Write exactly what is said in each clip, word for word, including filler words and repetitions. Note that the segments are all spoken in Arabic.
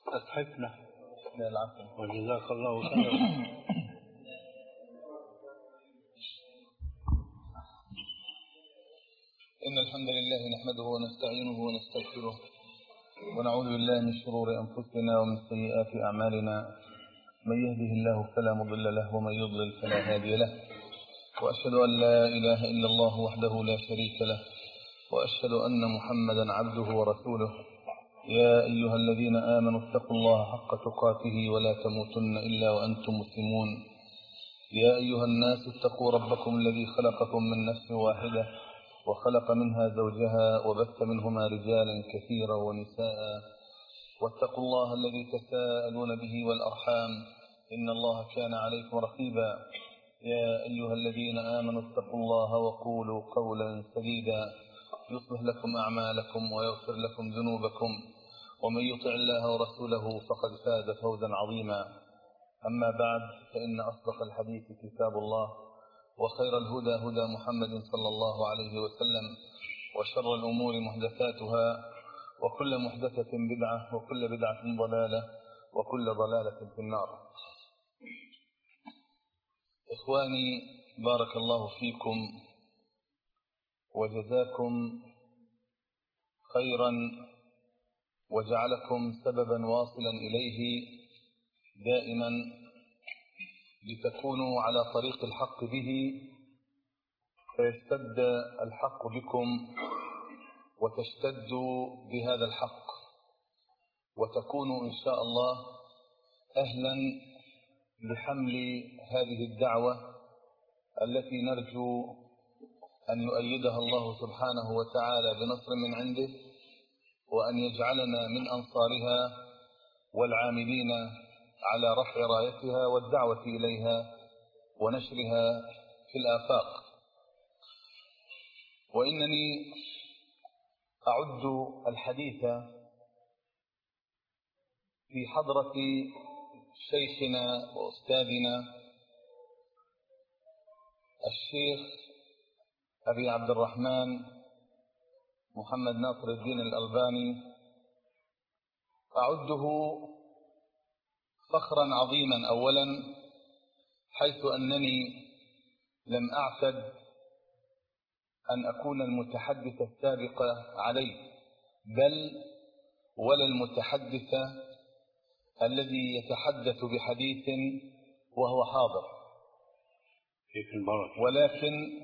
أضحكنا. لا العفو. وجزاك الله خيرا. إن الحمد لله نحمده ونستعينه ونستغفره ونعوذ بالله من شرور أنفسنا ومن سيئات أعمالنا. من يهده الله فلا مضل له ومن يضلل فلا هادي له، وأشهد أن لا إله إلا الله وحده لا شريك له، وأشهد أن محمدا عبده ورسوله. يا أيها الذين آمنوا اتقوا الله حق تقاته ولا تموتن إلا وأنتم مسلمون. يا أيها الناس اتقوا ربكم الذي خلقكم من نفس واحدة وخلق منها زوجها وبث منهما رجالا كثيرا ونساء، واتقوا الله الذي تساءلون به والأرحام إن الله كان عليكم رقيبا. يا أيها الذين آمنوا اتقوا الله وقولوا قولا سديدا يصلح لكم أعمالكم ويغفر لكم ذنوبكم، ومن يطع الله ورسوله فقد فاز فوزا عظيما. أما بعد، فإن أصدق الحديث كتاب الله، وخير الهدى هدى محمد صلى الله عليه وسلم، وشر الأمور محدثاتها، وكل محدثة بدعة، وكل بدعة ضلالة، وكل ضلالة في النار. إخواني بارك الله فيكم وجزاكم خيرا وجعلكم سببا واصلا إليه دائما لتكونوا على طريق الحق به، فيشتد الحق بكم وتشتدوا بهذا الحق، وتكونوا إن شاء الله أهلا لحمل هذه الدعوة التي نرجو أن يؤيدها الله سبحانه وتعالى بنصر من عنده، وأن يجعلنا من أنصارها والعاملين على رفع رايتها والدعوة إليها ونشرها في الآفاق. وإنني أعد الحديث في حضرة شيخنا وأستاذنا الشيخ أبي عبد الرحمن محمد ناصر الدين الألباني، أعده فخرا عظيما أولا، حيث أنني لم أعتد أن أكون المتحدث السابق عليه، بل ولا المتحدث الذي يتحدث بحديث وهو حاضر، ولكن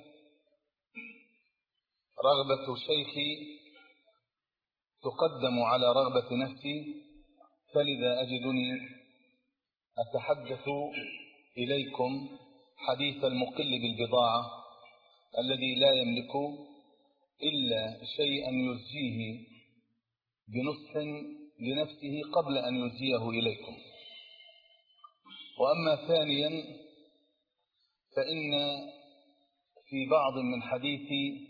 رغبة شيخي تقدم على رغبة نفسي، فلذا أجدني أتحدث إليكم حديث المقل بالبضاعة الذي لا يملك إلا شيئا يزجيه بنصح لنفسه قبل أن يزجيه إليكم. وأما ثانيا، فإن في بعض من حديثي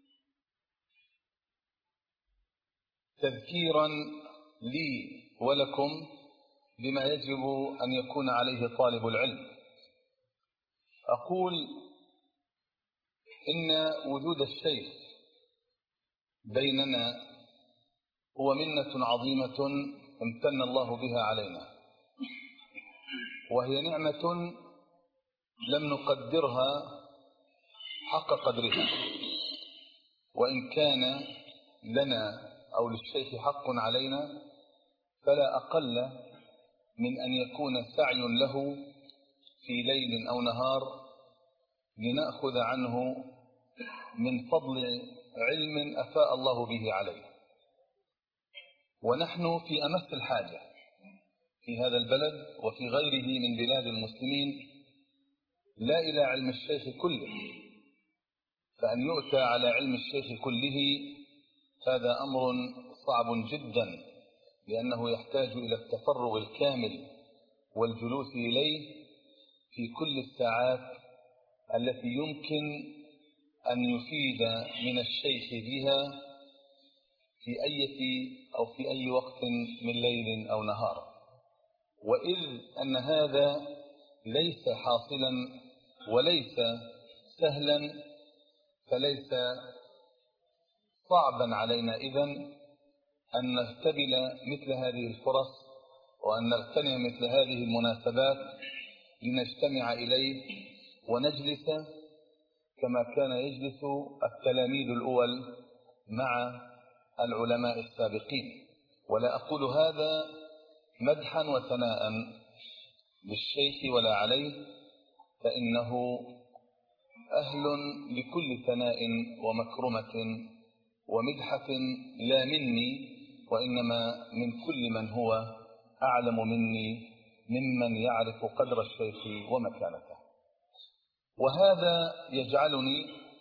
تذكيرا لي ولكم بما يجب أن يكون عليه طالب العلم. أقول إن وجود الشيخ بيننا هو منة عظيمة امتن الله بها علينا، وهي نعمة لم نقدرها حق قدرها، وإن كان لنا أو للشيخ حق علينا فلا أقل من أن يكون سعي له في ليل أو نهار لنأخذ عنه من فضل علم أفاء الله به عليه. ونحن في أمس الحاجة في هذا البلد وفي غيره من بلاد المسلمين لا إلى علم الشيخ كله، فأن يؤتى على علم الشيخ كله هذا أمر صعب جدا، لأنه يحتاج إلى التفرغ الكامل والجلوس إليه في كل الساعات التي يمكن أن يفيد من الشيخ بها في أي أو في أي وقت من ليل أو نهار. وإذ أن هذا ليس حاصلا وليس سهلا، فليس صعبا علينا إذن أن نستبل مثل هذه الفرص وأن نغتنم مثل هذه المناسبات لنجتمع إليه ونجلس كما كان يجلس التلاميذ الأول مع العلماء السابقين. ولا أقول هذا مدحا وثناء بالشيخ ولا عليه، فإنه أهل لكل ثناء ومكرمة ومدحة، لا مني وإنما من كل من هو أعلم مني ممن يعرف قدر الشيخ ومكانته. وهذا يجعلني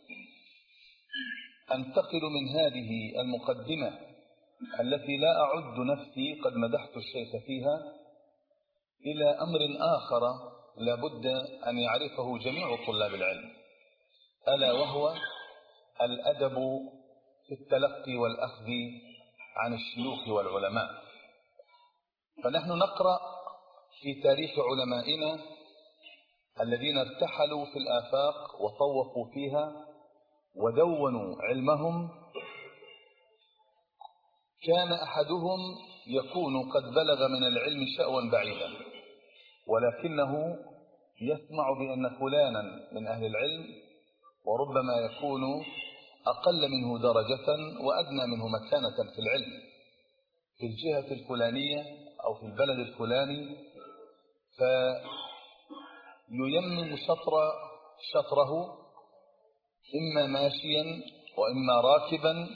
أنتقل من هذه المقدمة التي لا أعد نفسي قد مدحت الشيخ فيها إلى أمر آخر لا بد أن يعرفه جميع طلاب العلم، ألا وهو الأدب في التلقي والأخذ عن الشيوخ والعلماء. فنحن نقرأ في تاريخ علمائنا الذين ارتحلوا في الآفاق وطوفوا فيها ودونوا علمهم، كان أحدهم يكون قد بلغ من العلم شأوا بعيدا، ولكنه يسمع بأن فلانا من أهل العلم وربما يكون أقل منه درجة وأدنى منه مكانة في العلم في الجهة الفلانية أو في البلد الفلاني، فييمم شطر شطره إما ماشيا وإما راكبا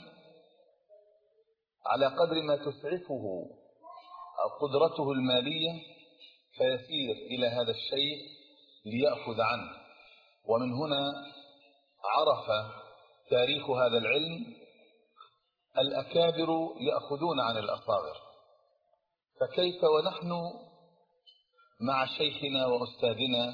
على قدر ما تسعفه قدرته المالية، فيسير إلى هذا الشيء ليأخذ عنه. ومن هنا عرف تاريخ هذا العلم الأكابر يأخذون عن الأصاغر، فكيف ونحن مع شيخنا وأستاذنا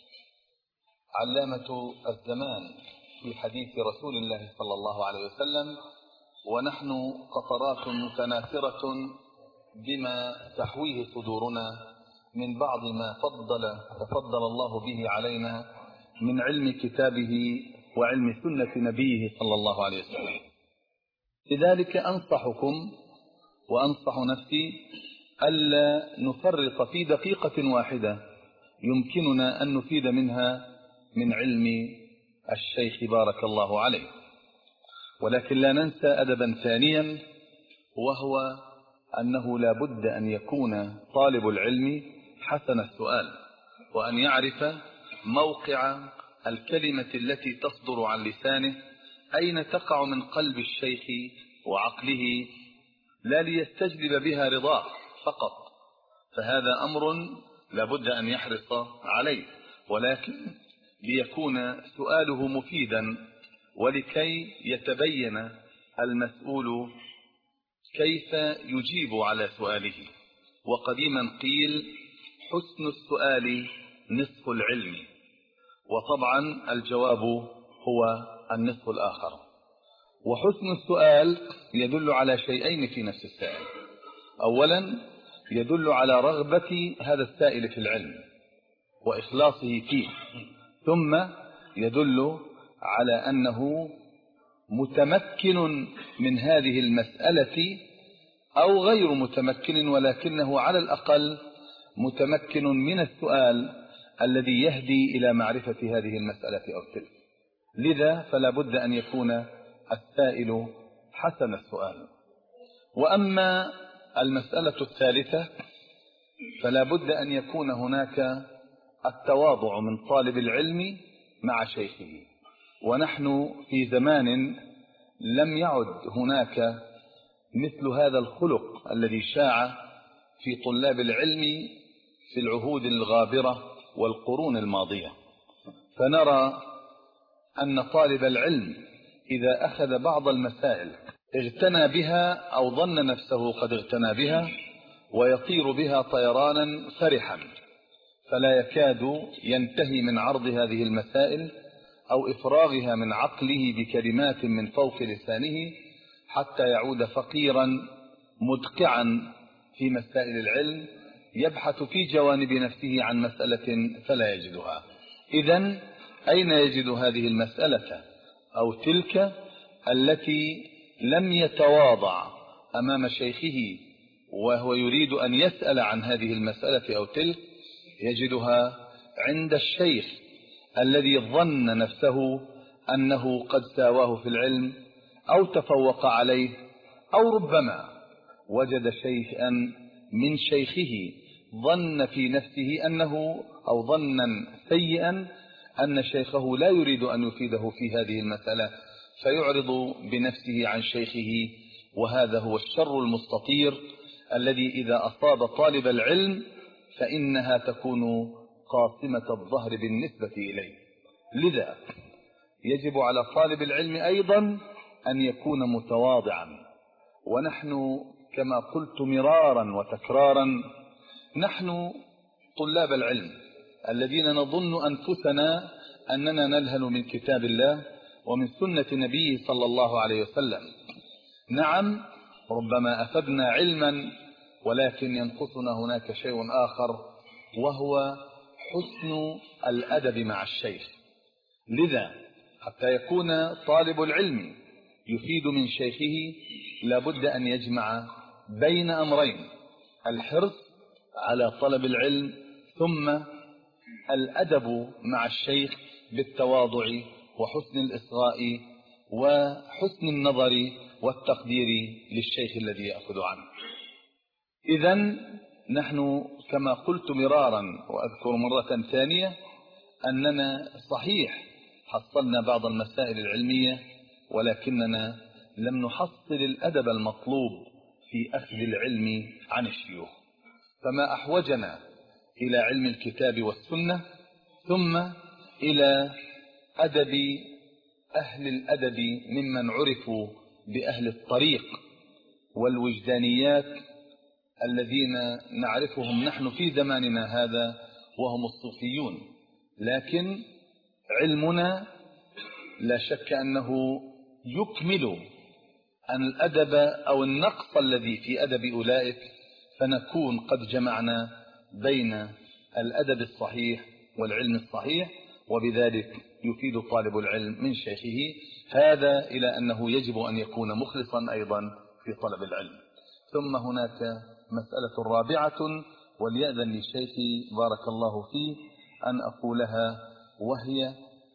علامة الزمان في حديث رسول الله صلى الله عليه وسلم، ونحن قطرات متناثرة بما تحويه صدورنا من بعض ما فضل تفضل الله به علينا من علم كتابه وعلم سنة نبيه صلى الله عليه وسلم. لذلك أنصحكم وأنصح نفسي ألا نفرط في دقيقة واحدة يمكننا أن نفيد منها من علم الشيخ بارك الله عليه. ولكن لا ننسى أدبا ثانيا، وهو أنه لا بد أن يكون طالب العلم حسن السؤال، وأن يعرف موقع الكلمة التي تصدر عن لسانه أين تقع من قلب الشيخ وعقله، لا ليستجلب بها رضاه فقط، فهذا أمر لا بد أن يحرص عليه، ولكن ليكون سؤاله مفيدا ولكي يتبين المسؤول كيف يجيب على سؤاله. وقديما قيل حسن السؤال نصف العلم، وطبعا الجواب هو النصف الآخر. وحسن السؤال يدل على شيئين في نفس السائل. أولا يدل على رغبة هذا السائل في العلم وإخلاصه فيه، ثم يدل على أنه متمكن من هذه المسألة أو غير متمكن، ولكنه على الأقل متمكن من السؤال الذي يهدي إلى معرفة هذه المسألة أو تلك. لذا فلا بد أن يكون السائل حسن السؤال. وأما المسألة الثالثة فلا بد أن يكون هناك التواضع من طالب العلم مع شيخه. ونحن في زمان لم يعد هناك مثل هذا الخلق الذي شاع في طلاب العلم في العهود الغابرة والقرون الماضية، فنرى أن طالب العلم إذا أخذ بعض المسائل اغتنى بها أو ظن نفسه قد اغتنى بها ويطير بها طيرانا فرحا، فلا يكاد ينتهي من عرض هذه المسائل أو إفراغها من عقله بكلمات من فوق لسانه حتى يعود فقيرا مدقعا في مسائل العلم يبحث في جوانب نفسه عن مسألة فلا يجدها. إذن أين يجد هذه المسألة أو تلك التي لم يتواضع أمام شيخه وهو يريد أن يسأل عن هذه المسألة أو تلك يجدها عند الشيخ الذي ظن نفسه أنه قد ساواه في العلم أو تفوق عليه، أو ربما وجد شيئا من شيخه ظن في نفسه أنه أو ظنا سيئا أن شيخه لا يريد أن يفيده في هذه المسألة، فيعرض بنفسه عن شيخه. وهذا هو الشر المستطير الذي إذا أصاب طالب العلم فإنها تكون قاصمة الظهر بالنسبة إليه. لذا يجب على طالب العلم أيضا أن يكون متواضعا. ونحن كما قلت مرارا وتكرارا، نحن طلاب العلم الذين نظن أنفسنا أننا نلهل من كتاب الله ومن سنة نبيه صلى الله عليه وسلم. نعم، ربما أفدنا علما، ولكن ينقصنا هناك شيء آخر، وهو حسن الأدب مع الشيخ. لذا حتى يكون طالب العلم يفيد من شيخه لابد أن يجمع بين أمرين: الحرص على طلب العلم، ثم الأدب مع الشيخ بالتواضع وحسن الإصغاء وحسن النظر والتقدير للشيخ الذي يأخذ عنه. إذن نحن كما قلت مرارا وأذكر مرة ثانية أننا صحيح حصلنا بعض المسائل العلمية، ولكننا لم نحصل الأدب المطلوب في أخذ العلم عن الشيوخ. فما أحوجنا إلى علم الكتاب والسنة، ثم إلى أدب أهل الأدب ممن عرفوا بأهل الطريق والوجدانيات الذين نعرفهم نحن في زماننا هذا، وهم الصوفيون. لكن علمنا لا شك أنه يكمل أن الأدب أو النقص الذي في أدب أولئك، فنكون قد جمعنا بين الأدب الصحيح والعلم الصحيح، وبذلك يفيد طالب العلم من شيخه. هذا إلى أنه يجب أن يكون مخلصا أيضا في طلب العلم. ثم هناك مسألة رابعة، وليأذن لشيخي بارك الله فيه أن أقولها، وهي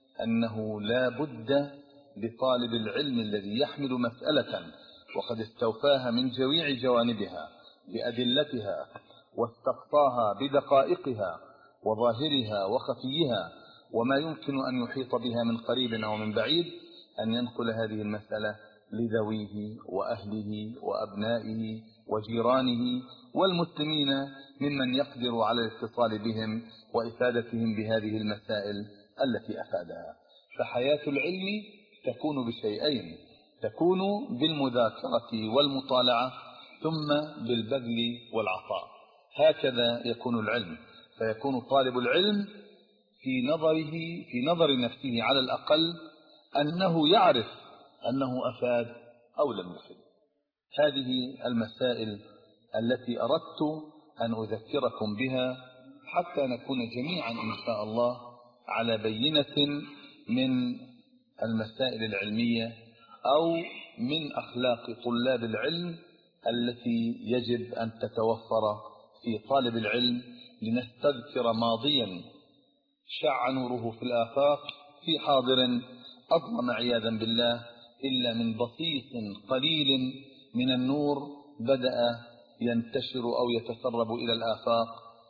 أنه لا بد لطالب العلم الذي يحمل مسألة وقد استوفاها من جميع جوانبها بأدلتها واستقصاها بدقائقها وظاهرها وخفيها وما يمكن أن يحيط بها من قريب أو من بعيد، أن ينقل هذه المسألة لذويه وأهله وأبنائه وجيرانه والمسلمين ممن يقدر على الاتصال بهم وإفادتهم بهذه المسائل التي أفادها. فحياة العلم تكون بشيئين: تكون بالمذاكرة والمطالعة، ثم بالبذل والعطاء. هكذا يكون العلم. فيكون طالب العلم في نظره في نظر نفسه على الأقل أنه يعرف أنه أفاد أو لم يفد. هذه المسائل التي أردت أن أذكركم بها حتى نكون جميعا إن شاء الله على بينة من المسائل العلمية أو من أخلاق طلاب العلم التي يجب أن تتوفر في طالب العلم، لنستذكر ماضيا شع نوره في الآفاق في حاضر أظلم عياذا بالله إلا من بسيط قليل من النور بدأ ينتشر أو يتسرب إلى الآفاق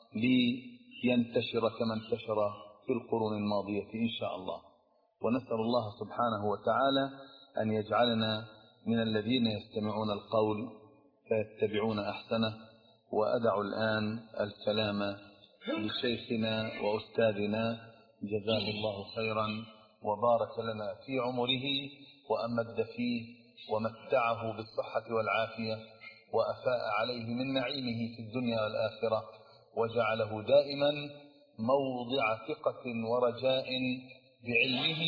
لينتشر كما انتشر في القرون الماضية إن شاء الله. ونسأل الله سبحانه وتعالى أن يجعلنا من الذين يستمعون القول فيتبعون أحسنه. وأدع الآن الكلام لشيخنا وأستاذنا جزاه الله خيرا وبارك لنا في عمره وأمد فيه ومتعه بالصحة والعافية وأفاء عليه من نعيمه في الدنيا والآخرة، وجعله دائما موضع ثقة ورجاء بعلمه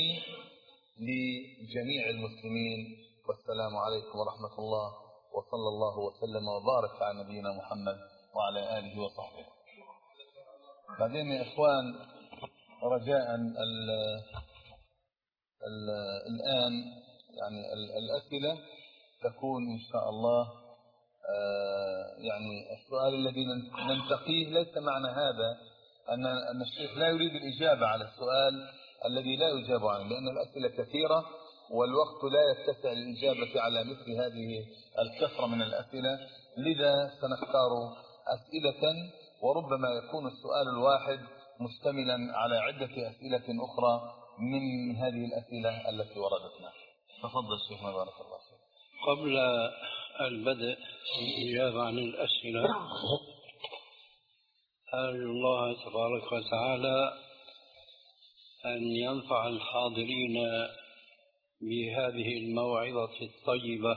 لجميع المسلمين. والسلام عليكم ورحمة الله، وصلى الله وسلم وبارك على نبينا محمد وعلى آله وصحبه. بعدين يا إخوان، رجاء ال ال الآن يعني ال الأسئلة تكون إن شاء الله يعني السؤال الذي ننتقيه ليس معنى هذا أن أن الشيخ لا يريد الإجابة على السؤال الذي لا يجاب عنه، لأن الأسئلة كثيرة والوقت لا يتسع للإجابة على مثل هذه الكثرة من الأسئلة، لذا سنختار أسئلة وربما يكون السؤال الواحد مشتملا على عدة أسئلة أخرى من هذه الأسئلة التي وردتنا. تفضل شيخنا بارك الله فيك. قبل البدء الإجابة عن الأسئلة أرجو الله تبارك وتعالى أن ينفع الحاضرين بهذه الموعظة الطيبة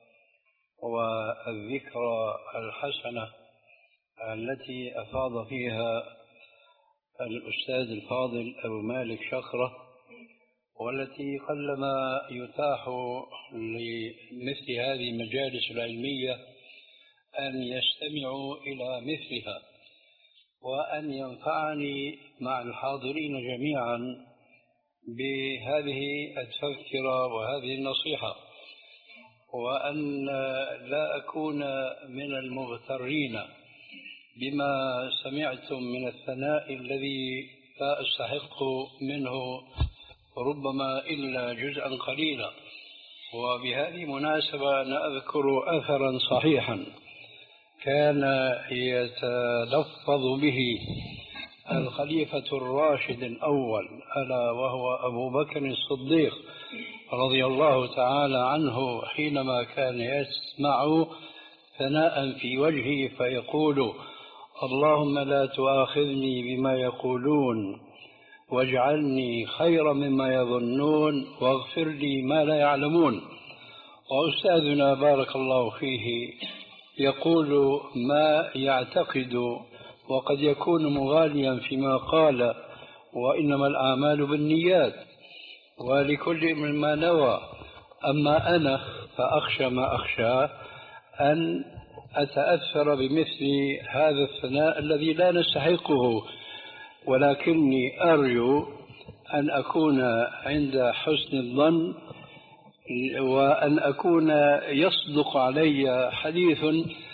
والذكرى الحسنة التي أفاض فيها الأستاذ الفاضل أبو مالك شخرة، والتي قلما يتاح لمثل هذه المجالس العلمية أن يستمعوا إلى مثلها، وأن ينفعني مع الحاضرين جميعا بهذه التذكرة وهذه النصيحة، وأن لا أكون من المغترين بما سمعتم من الثناء الذي لا أستحق منه ربما إلا جزءا قليلا. وبهذه المناسبة أنا أذكر أثرا صحيحا كان يتلفظ به الخليفة الراشد الأول ألا وهو أبو بكر الصديق رضي الله تعالى عنه، حينما كان يسمع ثناء في وجهه فيقول: اللهم لا تؤاخذني بما يقولون واجعلني خيرا مما يظنون واغفر لي ما لا يعلمون. وأستاذنا بارك الله فيه يقول ما يعتقد، وقد يكون مغاليا فيما قال: وإنما الأعمال بالنيات ولكل من ما نوى. أما أنا فأخشى ما أخشى أن أتأثر بمثل هذا الثناء الذي لا نستحقه، ولكني أرجو أن أكون عند حسن الظن، وأن أكون يصدق علي حديث،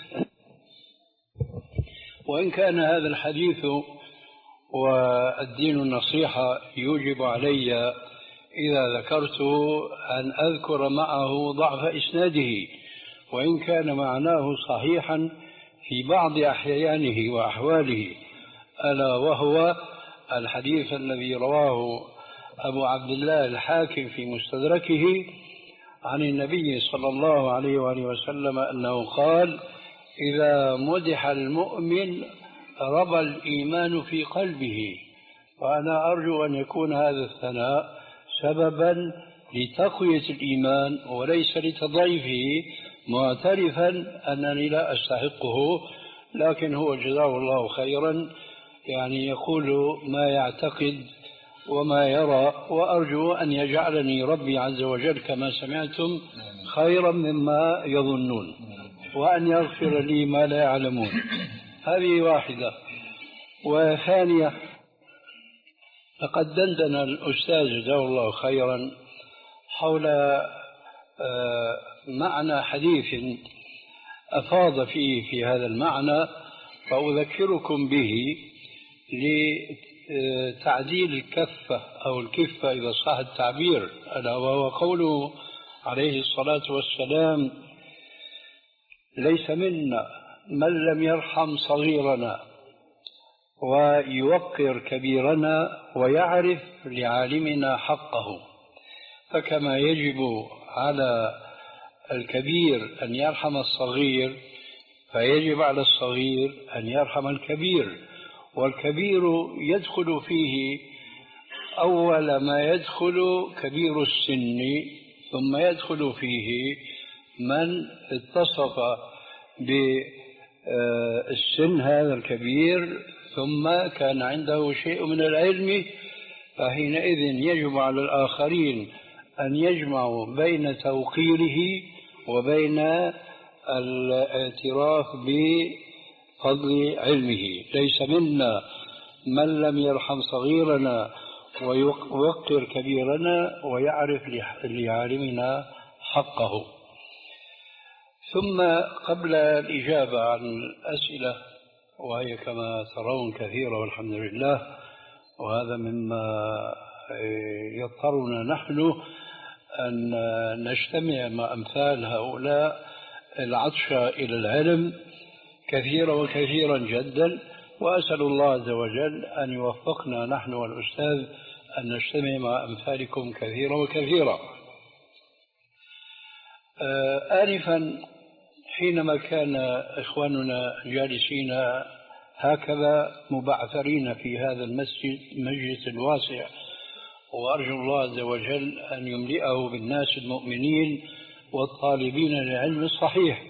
وإن كان هذا الحديث والدين النصيحة يوجب علي إذا ذكرته أن أذكر معه ضعف إسناده، وإن كان معناه صحيحا في بعض أحيانه وأحواله، ألا وهو الحديث الذي رواه أبو عبد الله الحاكم في مستدركه عن النبي صلى الله عليه وآله وسلم أنه قال: إذا مدح المؤمن ربى الإيمان في قلبه. وأنا أرجو أن يكون هذا الثناء سببا لتقوية الإيمان وليس لتضعيفه، معترفا أنني لا أستحقه، لكن هو جزاه الله خيرا يعني يقول ما يعتقد وما يرى، وأرجو أن يجعلني ربي عز وجل كما سمعتم خيرا مما يظنون، وأن يغفر لي ما لا يعلمون. هذه واحدة. وثانية، لقد دندن الأستاذ جزاه الله خيرا حول معنى حديث أفاض فيه في هذا المعنى، فأذكركم به لتعديل الكفة أو الكفة إذا صح التعبير، ألا وهو قوله عليه الصلاة والسلام: ليس منا من لم يرحم صغيرنا ويوقر كبيرنا ويعرف لعالمنا حقه. فكما يجب على الكبير أن يرحم الصغير، فيجب على الصغير أن يرحم الكبير، والكبير يدخل فيه أول ما يدخل كبير السن، ثم يدخل فيه من اتصف بالسن هذا الكبير ثم كان عنده شيء من العلم، فحينئذ يجب على الآخرين أن يجمعوا بين توقيره وبين الاعتراف بفضل علمه. ليس منا من لم يرحم صغيرنا ويوقر كبيرنا ويعرف لعالمنا حقه. ثم قبل الإجابة عن الأسئلة، وهي كما ترون كثيرة والحمد لله، وهذا مما يضطرنا نحن أن نجتمع مع أمثال هؤلاء العطشة إلى العلم كثيرا وكثيرا جدا، وأسأل الله عز وجل أن يوفقنا نحن والأستاذ أن نجتمع مع أمثالكم كثيرا وكثيرا. آنفا حينما كان إخواننا جالسين هكذا مبعثرين في هذا المسجد المجلس الواسع، وأرجو الله عز وجل أن يملئه بالناس المؤمنين والطالبين للعلم الصحيح،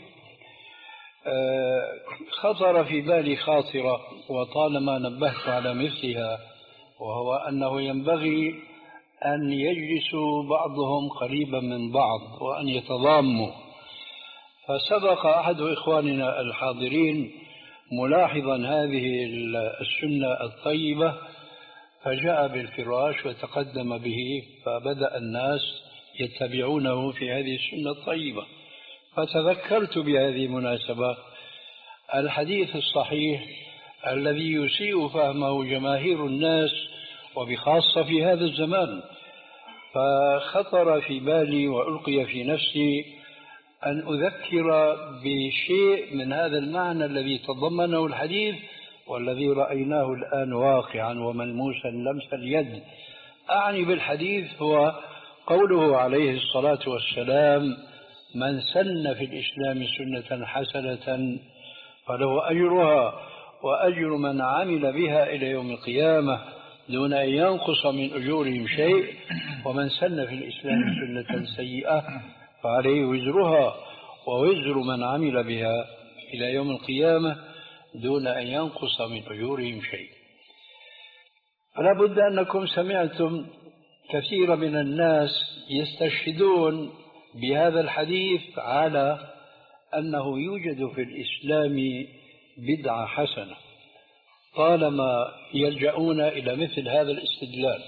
خطر في بالي خاطرة وطالما نبهت على مثلها، وهو أنه ينبغي أن يجلسوا بعضهم قريبا من بعض وأن يتضاموا. فسبق أحد إخواننا الحاضرين ملاحظا هذه السنة الطيبة فجاء بالفراش وتقدم به، فبدأ الناس يتبعونه في هذه السنة الطيبة. فتذكرت بهذه المناسبة الحديث الصحيح الذي يسيء فهمه جماهير الناس وبخاصة في هذا الزمان، فخطر في بالي وألقي في نفسي أن أذكر بشيء من هذا المعنى الذي تضمنه الحديث والذي رأيناه الآن واقعا وملموسا لمس اليد. أعني بالحديث هو قوله عليه الصلاة والسلام: من سن في الإسلام سنة حسنة فله أجرها وأجر من عمل بها إلى يوم القيامة دون أن ينقص من أجورهم شيء، ومن سن في الإسلام سنة سيئة فعليه وزرها ووزر من عمل بها إلى يوم القيامة دون أن ينقص من أجورهم شيء. فلا بد أنكم سمعتم كثير من الناس يستشهدون بهذا الحديث على أنه يوجد في الإسلام بدعة حسنة، طالما يلجؤون إلى مثل هذا الاستدلال.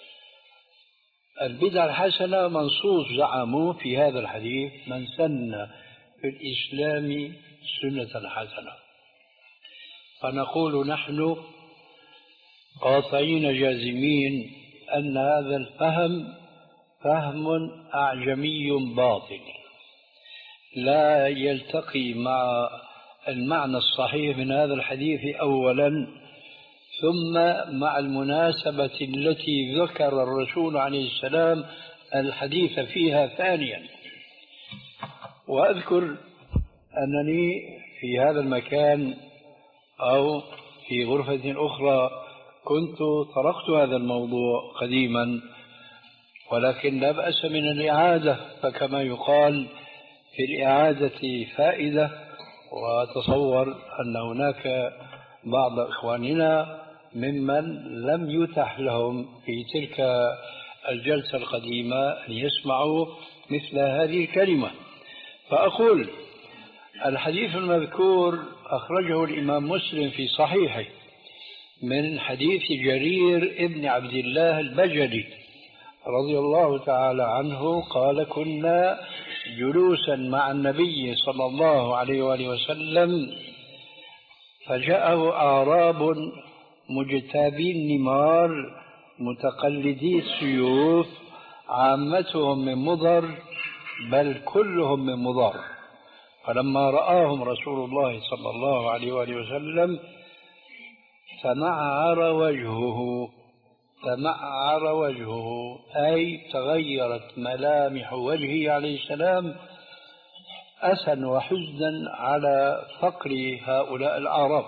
البدعة الحسنة منصوص زعموا في هذا الحديث: من سن في الإسلام سنة حسنة. فنقول نحن قاطعين جازمين أن هذا الفهم فهم أعجمي باطل لا يلتقي مع المعنى الصحيح من هذا الحديث أولا، ثم مع المناسبة التي ذكر الرسول عليه السلام الحديث فيها ثانيا. وأذكر أنني في هذا المكان أو في غرفة أخرى كنت طرقت هذا الموضوع قديما، ولكن لا بأس من الإعادة، فكما يقال في الإعادة فائدة. وأتصور أن هناك بعض إخواننا ممن لم يتح لهم في تلك الجلسة القديمة أن يسمعوا مثل هذه الكلمة. فأقول الحديث المذكور أخرجه الإمام مسلم في صحيحه من حديث جرير ابن عبد الله البجلي رضي الله تعالى عنه قال: كنا جلوسا مع النبي صلى الله عليه وآله وسلم فجاءه أعراب مجتابي النمار متقلدي السيوف عامتهم من مضر بل كلهم من مضر، فلما رآهم رسول الله صلى الله عليه وآله وسلم تمعر وجهه تمعر وجهه أي تغيرت ملامح وجهه عليه السلام أسا وحزنا على فقر هؤلاء الأعراب.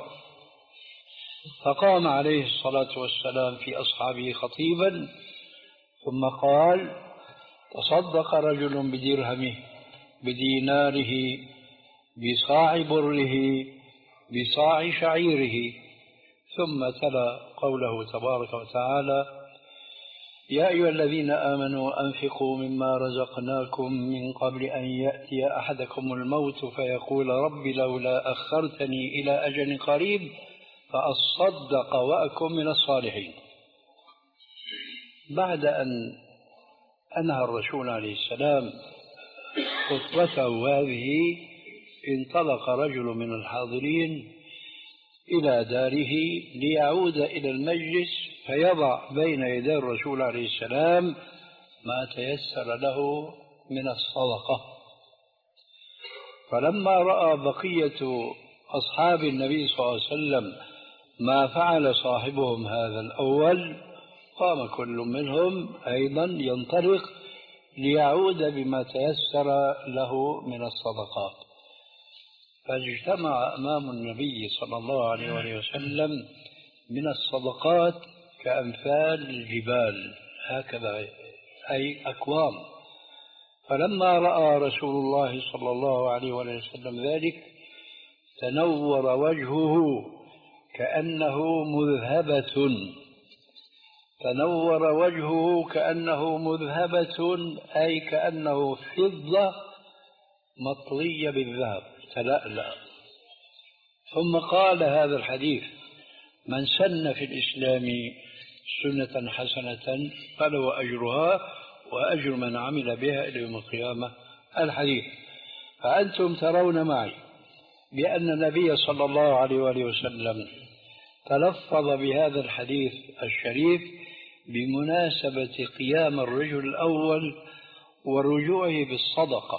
فقام عليه الصلاة والسلام في أصحابه خطيبا ثم قال: تصدق رجل بدرهمه بديناره بصاع بره بصاع شعيره، ثم تلا قوله تبارك وتعالى: يا أيها الذين آمنوا أنفقوا مما رزقناكم من قبل أن يأتي أحدكم الموت فيقول رب لولا أخرتني إلى أجل قريب فأصدق وأكن من الصالحين. بعد أن أنهى الرسول عليه السلام خطبته هذه انطلق رجل من الحاضرين إلى داره ليعود إلى المجلس فيضع بين يدي الرسول عليه السلام ما تيسر له من الصدقة. فلما رأى بقية أصحاب النبي صلى الله عليه وسلم ما فعل صاحبهم هذا الأول قام كل منهم أيضا ينطلق ليعود بما تيسر له من الصدقات. فاجتمع أمام النبي صلى الله عليه وسلم من الصدقات كأمثال الجبال هكذا، أي أكوام. فلما رأى رسول الله صلى الله عليه وسلم ذلك تنور وجهه كأنه مذهبة تنور وجهه كأنه مذهبة أي كأنه فضة مطلية بالذهب تلألأ. ثم قال هذا الحديث: من سن في الإسلام سنة حسنة فله أجرها وأجر من عمل بها إلى يوم القيامة. الحديث. فأنتم ترون معي بأن النبي صلى الله عليه وآله وسلم تلفظ بهذا الحديث الشريف بمناسبة قيام الرجل الأول ورجوعه بالصدقة،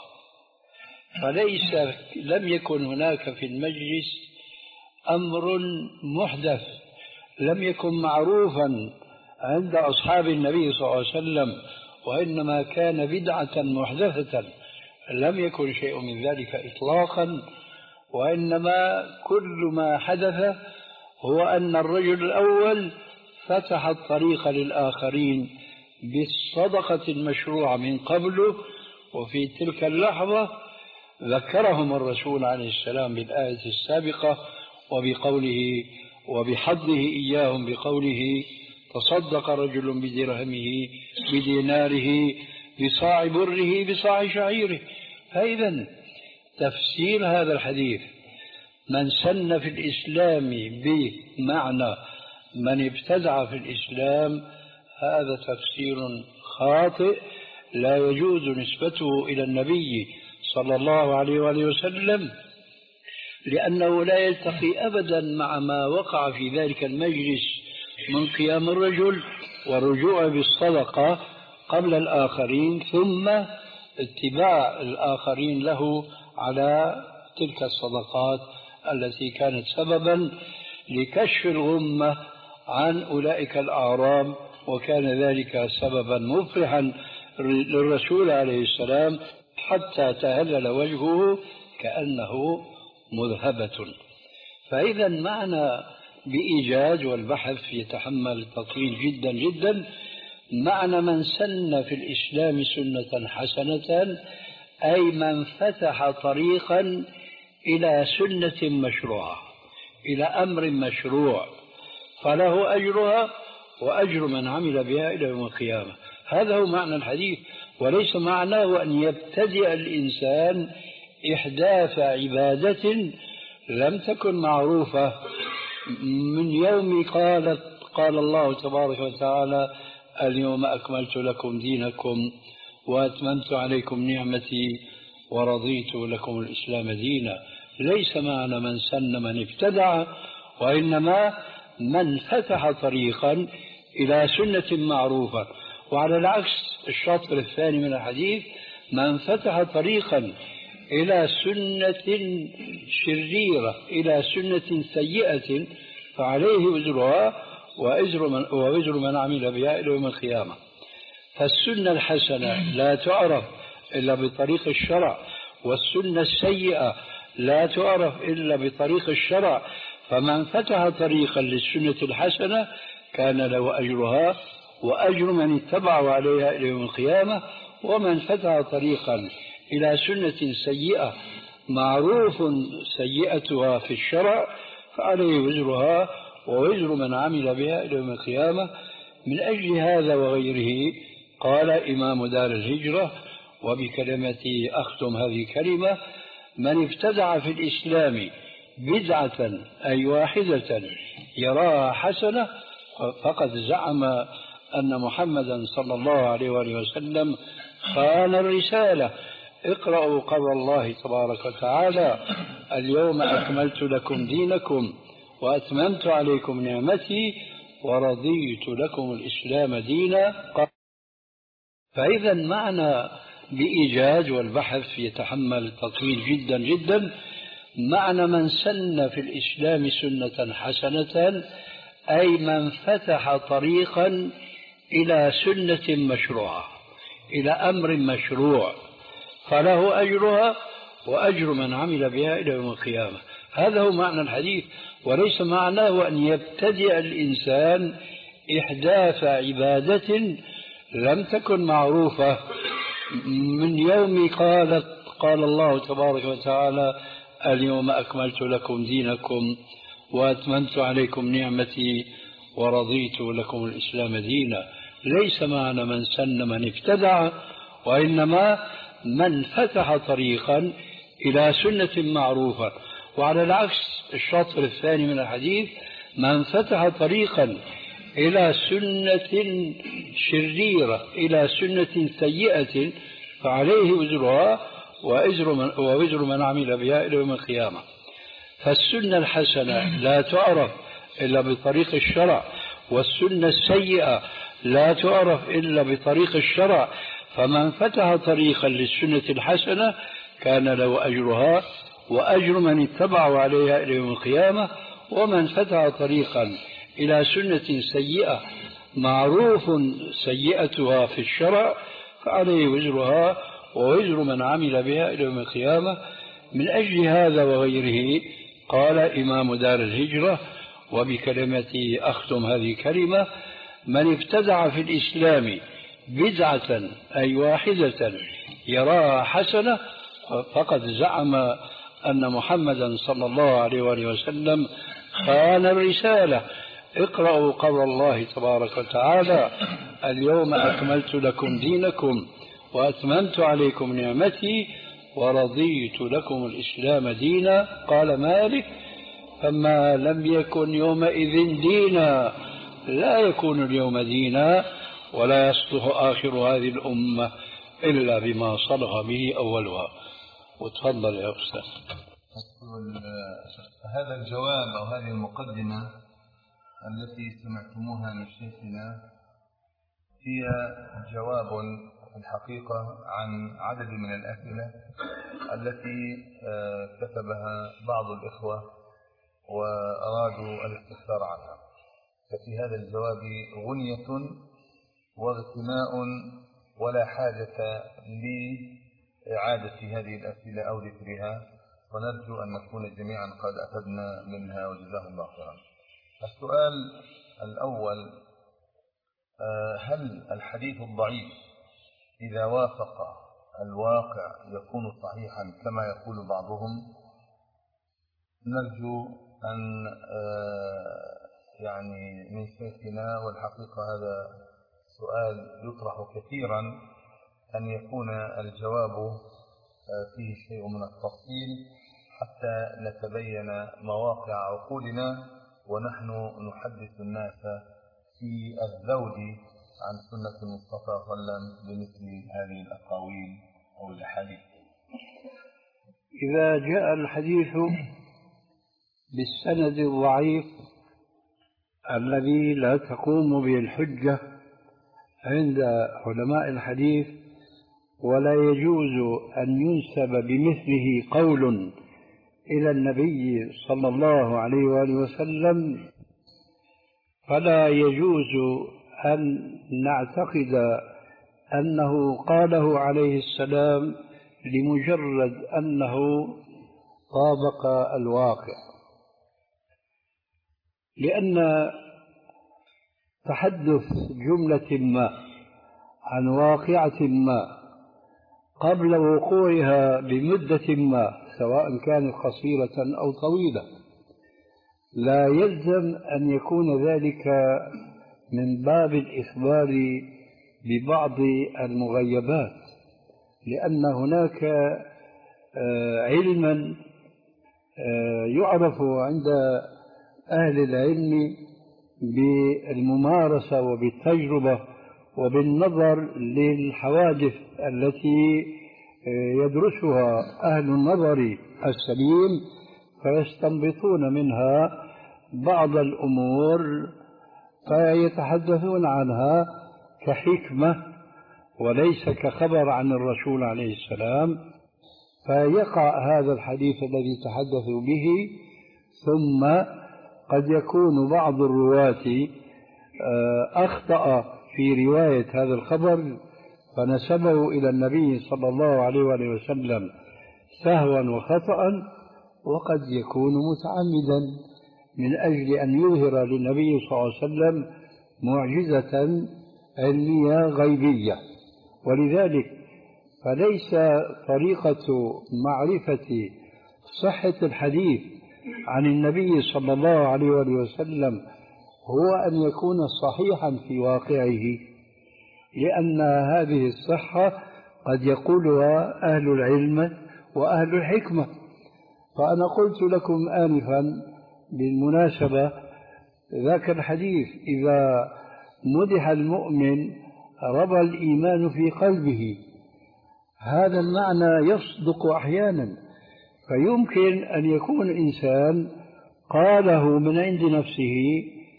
فليس لم يكن هناك في المجلس أمر محدث لم يكن معروفا عند أصحاب النبي صلى الله عليه وسلم، وإنما كان بدعة محدثة لم يكن شيء من ذلك إطلاقا، وإنما كل ما حدث هو أن الرجل الأول فتح الطريق للآخرين بالصدقة المشروعة من قبله، وفي تلك اللحظة ذكرهم الرسول عليه السلام بالآية السابقة وبقوله وبحظه إياهم بقوله: تصدق رجل بدرهمه بديناره بصاع بره بصاع شعيره. فإذا تفسير هذا الحديث من سن في الإسلام بمعنى من ابتدع في الإسلام، هذا تفسير خاطئ لا يجوز نسبته إلى النبي صلى الله عليه وآله وسلم، لأنه لا يلتقي أبدا مع ما وقع في ذلك المجلس من قيام الرجل والرجوع بالصدقة قبل الآخرين ثم اتباع الآخرين له على تلك الصدقات التي كانت سببا لكشف الغمة عن أولئك الأعراب، وكان ذلك سببا مفرحا للرسول عليه السلام حتى تهلل وجهه كأنه مذهبة. فإذا معنى بإيجاز، والبحث يتحمل تطويل جدا جدا، معنى من سن في الإسلام سنة حسنة أي من فتح طريقا إلى سنة مشروعة، إلى أمر مشروع، فله أجرها وأجر من عمل بها إلى يوم القيامة. هذا هو معنى الحديث، وليس معناه أن يبتدئ الإنسان إحداث عبادة لم تكن معروفة من يوم قالت قال الله تبارك وتعالى: اليوم أكملت لكم دينكم وأتممت عليكم نعمتي ورضيت لكم الإسلام دينا. ليس معنى من سن من ابتدع، وإنما من فتح طريقا إلى سنة معروفة. وعلى العكس الشطر الثاني من الحديث: من فتح طريقا إلى سنة شريرة إلى سنة سيئة فعليه وزرها ووزر من, ووزر من عمل بها إلى يوم القيامة. فالسنة الحسنة لا تعرف إلا بطريق الشرع، والسنة السيئة لا تعرف إلا بطريق الشرع. فمن فتح طريقا للسنة الحسنة كان له أجرها وأجر من اتبعوا عليها إلى يوم القيامة، ومن فتح طريقا إلى سنة سيئة معروف سيئتها في الشرع فعليه وزرها ووزر من عمل بها إلى يوم القيامة. من أجل هذا وغيره قال إمام دار الهجرة، وبكلمتي أختم هذه الكلمة: من ابتدع في الإسلام بدعة أي واحدة يراها حسنة فقد زعم أن محمدا صلى الله عليه وآله وسلم خان الرسالة، اقرأوا قول الله تبارك وتعالى اليوم أكملت لكم دينكم وأتممت عليكم نعمتي ورضيت لكم الإسلام دينا. فإذا معنى بإيجاز، والبحث يتحمل تطويل جدا جدا، معنى من سن في الإسلام سنة حسنة أي من فتح طريقا إلى سنة مشروعة، إلى أمر مشروع، فله أجرها وأجر من عمل بها إلى يوم القيامة. هذا هو معنى الحديث، وليس معناه أن يبتدئ الإنسان إحداث عبادة لم تكن معروفة من يوم قالت قال الله تبارك وتعالى اليوم أكملت لكم دينكم وأتممت عليكم نعمتي ورضيت لكم الإسلام دينا. ليس معنى من سن من ابتدع، وإنما من فتح طريقا إلى سنة معروفة. وعلى العكس الشطر الثاني من الحديث من فتح طريقا إلى سنة شريرة، إلى سنة سيئة، فعليه وزرها ووزر من, ووزر من عمل بها إلى يوم القيامة. فالسنة الحسنة لا تعرف إلا بطريق الشرع، والسنة السيئة لا تعرف إلا بطريق الشرع. فمن فتح طريقا للسنة الحسنة كان له أجرها وأجر من اتبعوا عليها إلى يوم القيامة. ومن فتح طريقا إلى سنة سيئة معروف سيئتها في الشرع فعليه وزرها ووزر من عمل بها إلى يوم القيامة. من أجل هذا وغيره قال إمام دار الهجرة، وبكلمتي أختم هذه الكلمة: من ابتدع في الإسلام بدعة أي واحدة يراها حسنة فقد زعم أن محمدا صلى الله عليه وآله وسلم خان الرسالة. اقرأوا قول الله تبارك وتعالى اليوم أكملت لكم دينكم وأتممت عليكم نعمتي ورضيت لكم الإسلام دينا. قال مالك: فما لم يكن يومئذ دينا لا يكون اليوم دينا، ولا يصلح آخر هذه الأمة إلا بما صلح به أولها. وتفضل يا أستاذ. هذا الجواب أو هذه المقدمة التي سمعتموها من شيخنا هي جواب في الحقيقة عن عدد من الأسئلة التي كتبها بعض الإخوة وأرادوا الاستفسار عنها. ففي هذا الجواب غنية واغتناء ولا حاجة لإعادة هذه الأسئلة أو ذكرها، ونرجو أن نكون جميعا قد أفدنا منها وجزاه الله خيرا. السؤال الأول: هل الحديث الضعيف إذا وافق الواقع يكون صحيحا كما يقول بعضهم؟ نرجو أن يعني من شيخنا، والحقيقة هذا سؤال يطرح كثيرا، أن يكون الجواب فيه شيء من التفصيل حتى نتبين مواقع عقولنا ونحن نحدث الناس في الذود عن سنة المصطفى صلى الله عليه وسلم بمثل هذه الأقاويل أو الأحاديث. إذا جاء الحديث بالسند الضعيف الذي لا تقوم به الحجة عند علماء الحديث، ولا يجوز أن ينسب بمثله قول إلى النبي صلى الله عليه وآله وسلم، فلا يجوز أن نعتقد أنه قاله عليه السلام لمجرد أنه طابق الواقع، لأن تحدث جملة ما عن واقعة ما قبل وقوعها بمدة ما سواء كانت قصيرة أو طويلة لا يلزم أن يكون ذلك من باب الإخبار ببعض المغيبات، لأن هناك علما يعرف عند أهل العلم بالممارسة وبالتجربة وبالنظر للحوادث التي يدرسها أهل النظر السليم فيستنبطون منها بعض الأمور فيتحدثون عنها كحكمة وليس كخبر عن الرسول عليه السلام، فيقع هذا الحديث الذي تحدثوا به. ثم قد يكون بعض الرواة أخطأ في رواية هذا الخبر فنسبه إلى النبي صلى الله عليه وآله وسلم سهوا وخطأ، وقد يكون متعمدا من أجل أن يظهر للنبي صلى الله عليه وسلم معجزة علمية غيبية. ولذلك فليس طريقة معرفة صحة الحديث عن النبي صلى الله عليه وسلم هو أن يكون صحيحا في واقعه، لأن هذه الصحة قد يقولها أهل العلم وأهل الحكمة. فأنا قلت لكم آنفا بالمناسبة ذاك الحديث إذا مدح المؤمن ربى الإيمان في قلبه، هذا المعنى يصدق أحيانا، فيمكن أن يكون إنسان قاله من عند نفسه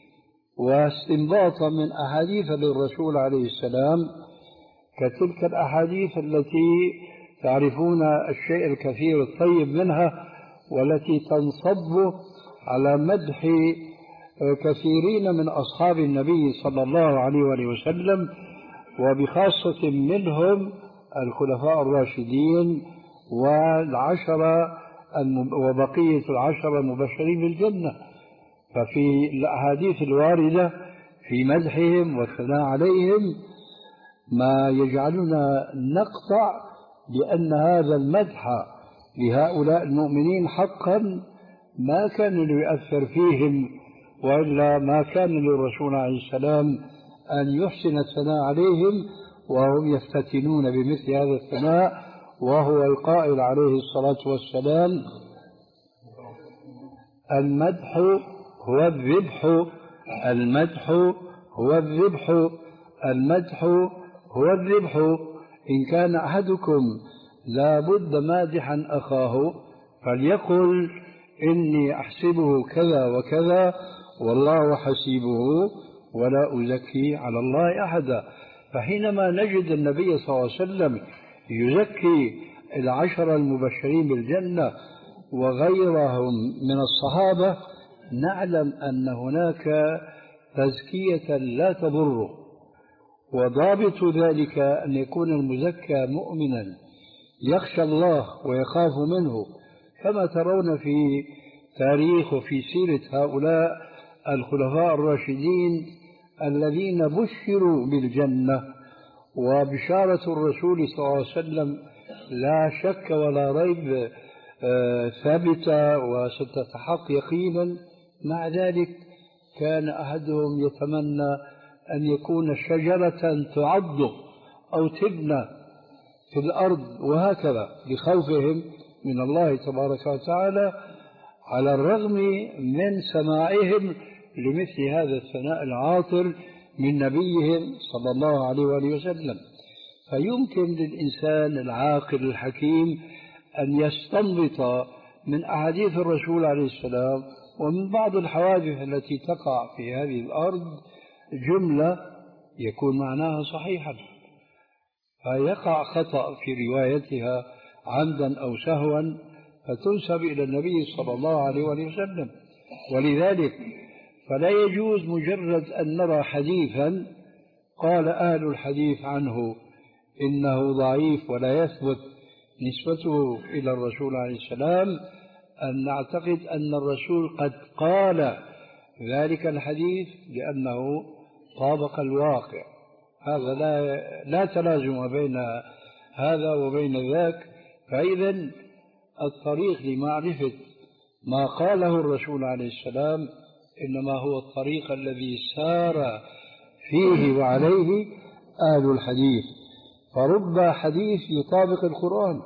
واستنباطا من أحاديث للرسول عليه السلام كتلك الأحاديث التي تعرفون الشيء الكثير الطيب منها والتي تنصب على مدح كثيرين من أصحاب النبي صلى الله عليه وسلم، وبخاصة منهم الخلفاء الراشدين والعشرة وبقية العشرة المبشرين بالجنة. ففي الأحاديث الواردة في مدحهم والثناء عليهم ما يجعلنا نقطع بأن هذا المدح لهؤلاء المؤمنين حقا ما كان ليؤثر فيهم، وإلا ما كان للرسول عليه السلام أن يحسن الثناء عليهم وهم يفتتنون بمثل هذا الثناء، وهو القائل عليه الصلاة والسلام: المدح هو الذبح، المدح هو الذبح، المدح هو الذبح. إن كان أحدكم لا بد مادحا أخاه فليقل إني أحسبه كذا وكذا والله حسيبه ولا أزكي على الله أحدا. فحينما نجد النبي صلى الله عليه وسلم يزكي العشرة المبشرين بالجنة وغيرهم من الصحابة نعلم أن هناك تزكية لا تضره، وضابط ذلك أن يكون المزكى مؤمنا يخشى الله ويخاف منه، كما ترون في تاريخ وفي سيرة هؤلاء الخلفاء الراشدين الذين بشروا بالجنة. وبشارة الرسول صلى الله عليه وسلم لا شك ولا ريب ثابتة وستتحقق يقينا. مع ذلك كان أحدهم يتمنى أن يكون شجرة تعض أو تبنى في الأرض، وهكذا لخوفهم من الله تبارك وتعالى، على الرغم من سماعهم لمثل هذا الثناء العاطر من نبيهم صلى الله عليه وآله وسلم. فيمكن للإنسان العاقل الحكيم أن يستنبط من أحاديث الرسول عليه السلام ومن بعض الحوادث التي تقع في هذه الأرض جملة يكون معناها صحيحا، فيقع خطأ في روايتها عمدا أو سهوا فتنسب إلى النبي صلى الله عليه وسلم. ولذلك فلا يجوز مجرد أن نرى حديثا قال أهل الحديث عنه إنه ضعيف ولا يثبت نسبته إلى الرسول عليه السلام أن نعتقد أن الرسول قد قال ذلك الحديث لأنه طابق الواقع. هذا لا, لا تلازم بين هذا وبين ذاك. فإذا الطريق لمعرفة ما قاله الرسول عليه السلام إنما هو الطريق الذي سار فيه وعليه أهل الحديث. فرب حديث يطابق القرآن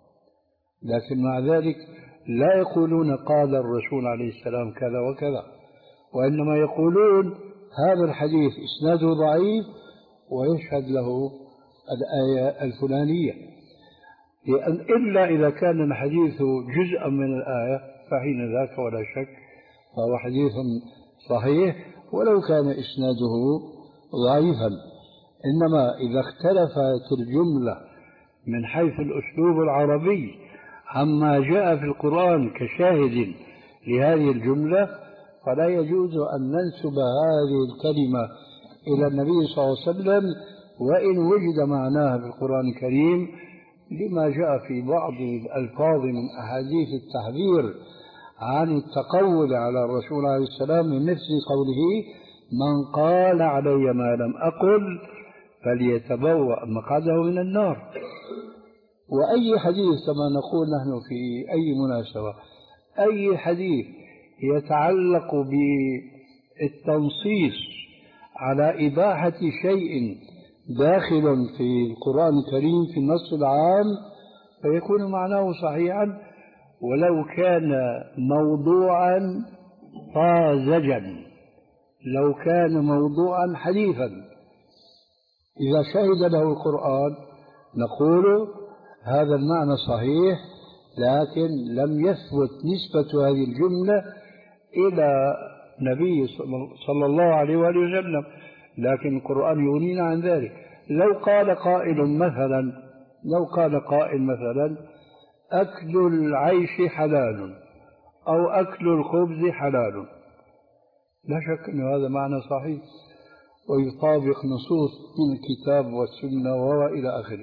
لكن مع ذلك لا يقولون قال الرسول عليه السلام كذا وكذا، وإنما يقولون هذا الحديث إسناده ضعيف ويشهد له الآية الفلانية. لأن إلا إذا كان الحديث جزءا من الآية فحين ذاك ولا شك فهو حديث صحيح ولو كان إسناده ضعيفا. إنما إذا اختلفت الجملة من حيث الأسلوب العربي عما جاء في القرآن كشاهد لهذه الجملة فلا يجوز أن ننسب هذه الكلمة إلى النبي صلى الله عليه وسلم وإن وجد معناها في القرآن الكريم، لما جاء في بعض الألفاظ من أحاديث التحذير عن التقول على الرسول عليه السلام من مثل قوله: من قال علي ما لم أقل فليتبوأ مقعده من النار. وأي حديث كما نقول نحن في أي مناسبة، أي حديث يتعلق بالتنصيص على إباحة شيء داخل في القرآن الكريم في النص العام فيكون معناه صحيحا ولو كان موضوعا طازجا، لو كان موضوعا حديثا إذا شهد له القرآن نقول هذا المعنى صحيح، لكن لم يثبت نسبة هذه الجملة إلى النبي صلى الله عليه وآله وسلم، لكن القرآن يغنينا عن ذلك. لو قال قائل مثلا لو قال قائل مثلا أكل العيش حلال أو أكل الخبز حلال، لا شك أن هذا معنى صحيح ويطابق نصوص من الكتاب والسنة وإلى آخره،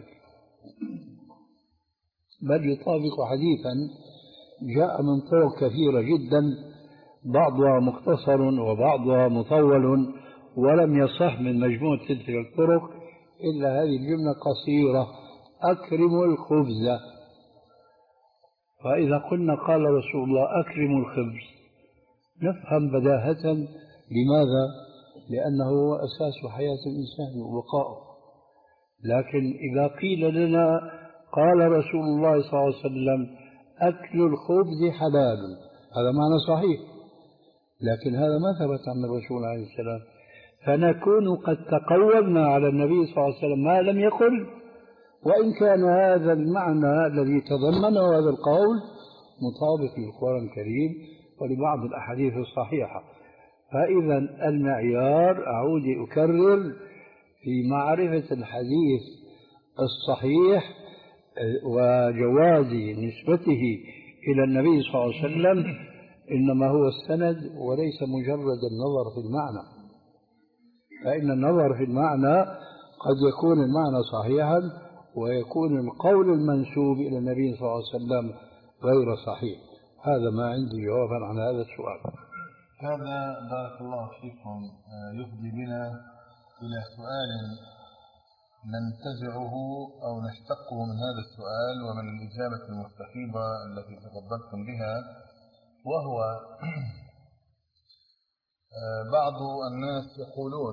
بل يطابق حديثا جاء من طرق كثيرة جدا بعضها مختصر وبعضها مطول ولم يصح من مجموعة تلك الطرق إلا هذه الجملة قصيرة: أكرموا الخبز. فإذا قلنا قال رسول الله أكرموا الخبز نفهم بداهة لماذا؟ لأنه هو أساس حياة الإنسان وبقائه. لكن إذا قيل لنا قال رسول الله صلى الله عليه وسلم أكل الخبز حلال، هذا معنى صحيح، لكن هذا ما ثبت عن الرسول عليه السلام، فنكون قد تقولنا على النبي صلى الله عليه وسلم ما لم يقل، وإن كان هذا المعنى الذي تضمنه هذا القول مطابق للقرآن الكريم ولبعض الأحاديث الصحيحة. فإذا المعيار أعود أكرر في معرفة الحديث الصحيح وجواز نسبته إلى النبي صلى الله عليه وسلم إنما هو السند وليس مجرد النظر في المعنى، فإن النظر في المعنى قد يكون المعنى صحيحا ويكون القول المنسوب إلى النبي صلى الله عليه وسلم غير صحيح. هذا ما عندي جوابا عن هذا السؤال. هذا بارك الله فيكم يفضي بنا إلى سؤال ننتزعه أو نشتقه من هذا السؤال ومن الإجابة المستفيضة التي تفضلتم بها، وهو بعض الناس يقولون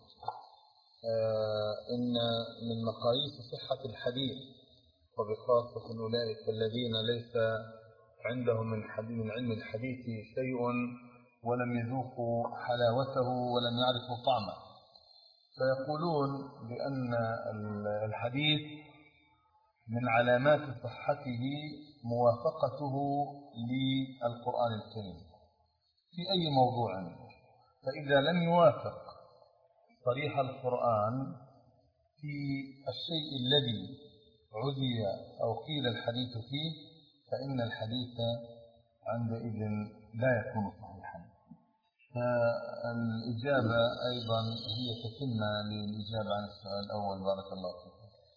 إن من مقاييس صحة الحديث وبخاصة أولئك الذين ليس عندهم من من علم الحديث شيء ولم يذوقوا حلاوته ولم يعرفوا طعمه، فيقولون بأن الحديث من علامات صحته موافقته للقرآن الكريم في أي موضوع، فإذا لم يوافق صريح القرآن في الشيء الذي عزي أو قيل الحديث فيه فإن الحديث عندئذ لا يكون صحيحا. فالإجابة أيضا هي تتمة للإجابة عن السؤال الأول. بارك الله فيك.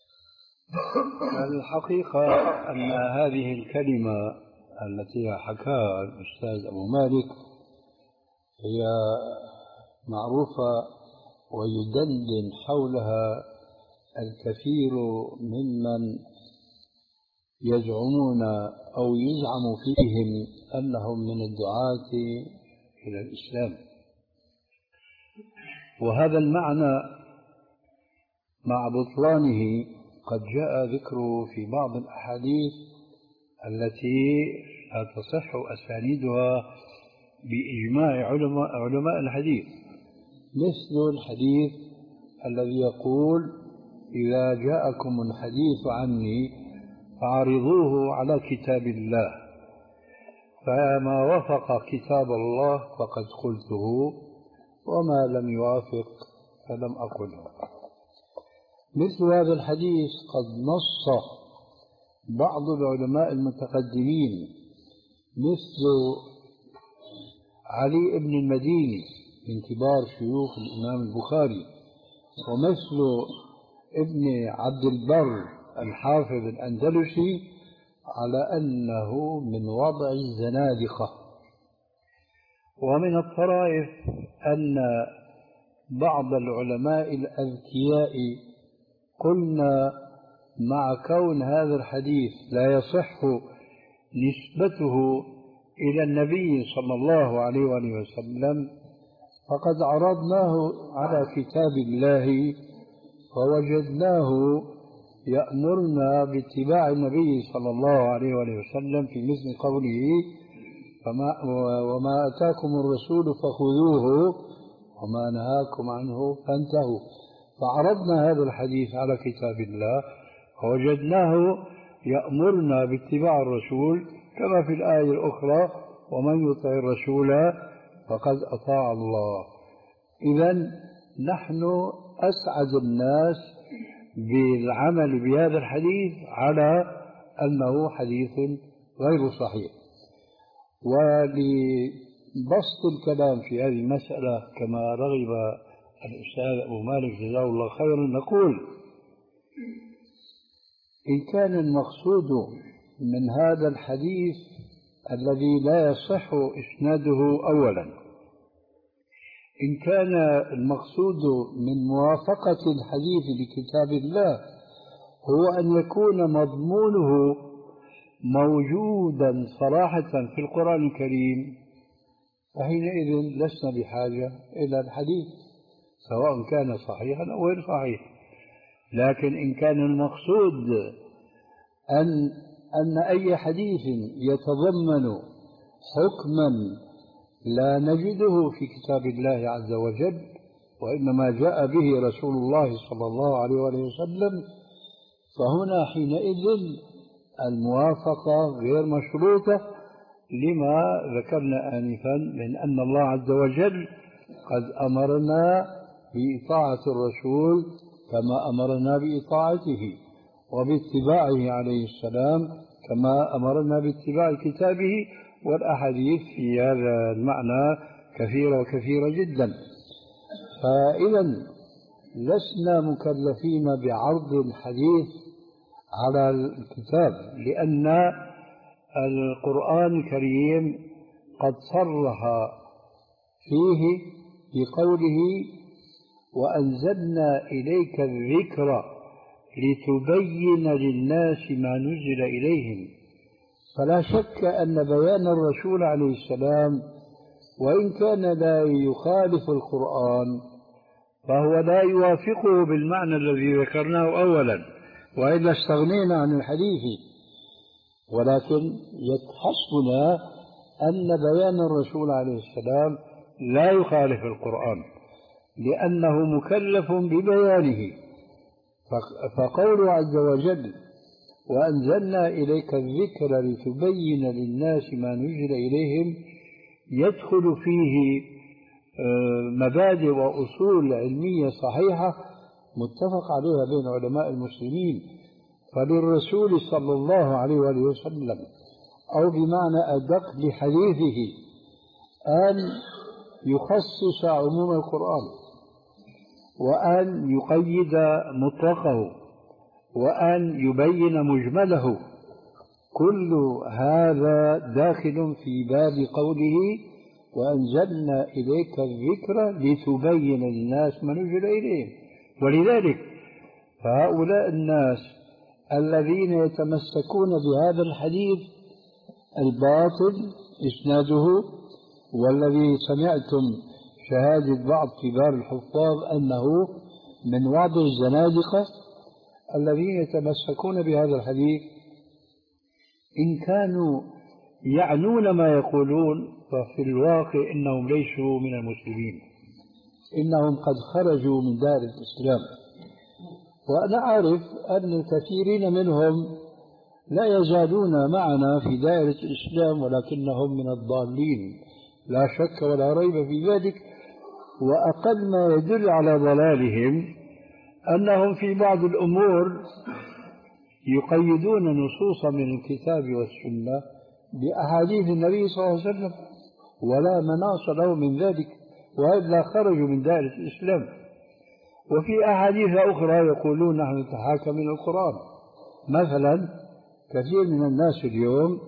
الحقيقة أن هذه الكلمة التي حكاها الأستاذ أبو مالك هي معروفة ويدندن حولها الكثير ممن يزعمون أو يزعم فيهم أنهم من الدعاة إلى الإسلام، وهذا المعنى مع بطلانه قد جاء ذكره في بعض الأحاديث التي لا تصح أسانيدها بإجماع علماء, علماء الحديث، مثل الحديث الذي يقول إذا جاءكم الحديث عني فعرضوه على كتاب الله، فما وافق كتاب الله فقد قلته، وما لم يوافق فلم أقله. مثل هذا الحديث قد نص بعض العلماء المتقدمين مثل علي بن المديني من كبار شيوخ الإمام البخاري، ومثل ابن عبد البر الحافظ الأندلسي، على أنه من وضع الزنادقة. ومن الطرائف أن بعض العلماء الأذكياء قلنا مع كون هذا الحديث لا يصح نسبته إلى النبي صلى الله عليه وآله وسلم، فقد عرضناه على كتاب الله فوجدناه يأمرنا باتباع النبي صلى الله عليه وآله وسلم في مثل قوله فما وما أتاكم الرسول فخذوه وما نهاكم عنه فانتهوا. فعرضنا هذا الحديث على كتاب الله فوجدناه يأمرنا باتباع الرسول كما في الآية الأخرى ومن يطع الرسول فقد أطاع الله. إذن نحن أسعد الناس بالعمل بهذا الحديث على أنه حديث غير صحيح. ولبسط الكلام في هذه المسألة كما رغب الأستاذ أبو مالك جزاه الله خيرا نقول: إن كان المقصود من هذا الحديث الذي لا يصح إسناده أولا، إن كان المقصود من موافقة الحديث لكتاب الله هو أن يكون مضمونه موجودا صراحة في القرآن الكريم، فحينئذ لسنا بحاجة إلى الحديث سواء كان صحيحا أو غير صحيح. لكن إن كان المقصود أن أن أي حديث يتضمن حكما لا نجده في كتاب الله عز وجل وإنما جاء به رسول الله صلى الله عليه وسلم، فهنا حينئذ الموافقة غير مشروطة لما ذكرنا آنفا من أن الله عز وجل قد أمرنا بإطاعة الرسول كما أمرنا بإطاعته وباتباعه عليه السلام كما أمرنا باتباع كتابه. والأحاديث في هذا المعنى كثيرة وكثيرة جدا. فإذا لسنا مكلفين بعرض الحديث على الكتاب، لأن القرآن الكريم قد صرح فيه بقوله: وأنزلنا إليك الذكر لتبين للناس ما نزل إليهم. فلا شك أن بيان الرسول عليه السلام وإن كان لا يخالف القرآن فهو لا يوافقه بالمعنى الذي ذكرناه أولا، وإلا استغنينا عن الحديث. ولكن يحسبنا أن بيان الرسول عليه السلام لا يخالف القرآن لأنه مكلف ببيانه. فقوله عز وجل: وأنزلنا إليك الذكر لتبين للناس ما نزل إليهم، يدخل فيه مبادئ وأصول علمية صحيحة متفق عليها بين علماء المسلمين. فللرسول صلى الله عليه وآله وسلم أو بمعنى أدق لحديثه أن يخصص عموم القرآن وأن يقيد مطلقه وأن يبين مجمله. كل هذا داخل في باب قوله: وأنزلنا إليك الذكر لتبين للناس ما نزل إليهم. ولذلك فهؤلاء الناس الذين يتمسكون بهذا الحديث الباطل إسناده، والذي سمعتم شهادة بعض كبار الحفاظ أنه من وضع الزنادقة، الذين يتمسكون بهذا الحديث إن كانوا يعنون ما يقولون ففي الواقع إنهم ليسوا من المسلمين، إنهم قد خرجوا من دار الإسلام. وأنا أعرف أن الكثيرين منهم لا يزالون معنا في دائرة الإسلام ولكنهم من الضالين لا شك ولا ريب في ذلك. وأقل ما يدل على ضلالهم أنهم في بعض الأمور يقيدون نصوصا من الكتاب والسنة بأحاديث النبي صلى الله عليه وسلم، ولا مناص له من ذلك، وإلا خرجوا من دائرة الإسلام. وفي أحاديث أخرى يقولون نحن نتحاكم من القرآن. مثلا كثير من الناس اليوم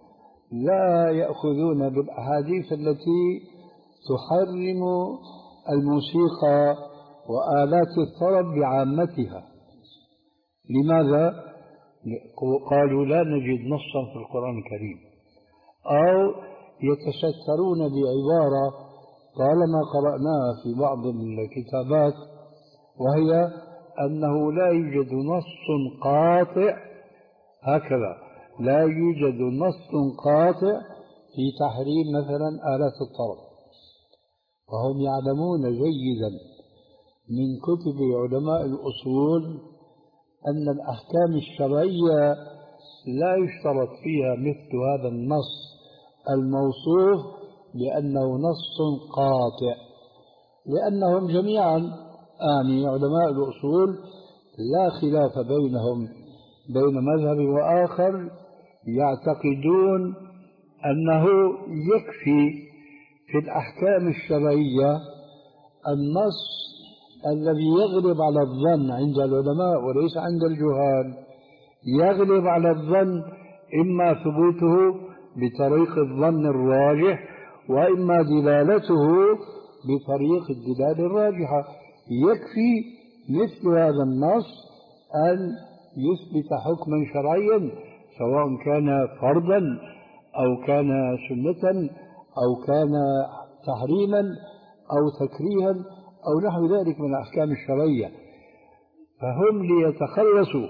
لا يأخذون بالأحاديث التي تحرم الموسيقى وآلات الطرب بعامتها. لماذا؟ قالوا لا نجد نصا في القرآن الكريم، أو يتسترون بعبارة طالما قرأناها في بعض الكتابات، وهي أنه لا يوجد نص قاطع، هكذا لا يوجد نص قاطع في تحريم مثلا آلات الطرب. وهم يعلمون جيدا من كتب علماء الأصول أن الأحكام الشرعية لا يشترط فيها مثل هذا النص الموصوف بأنه نص قاطع، لأنهم جميعا آني علماء الأصول لا خلاف بينهم بين مذهب وآخر يعتقدون أنه يكفي في الأحكام الشرعية النص الذي يغلب على الظن عند العلماء وليس عند الجهال، يغلب على الظن إما ثبوته بطريق الظن الراجح وإما دلالته بطريق الدلالة الراجحة. يكفي مثل هذا النص أن يثبت حكما شرعيا سواء كان فرضا أو كان سنة أو كان تحريما أو تكريها أو نحو ذلك من الأحكام الشرعية. فهم ليتخلصوا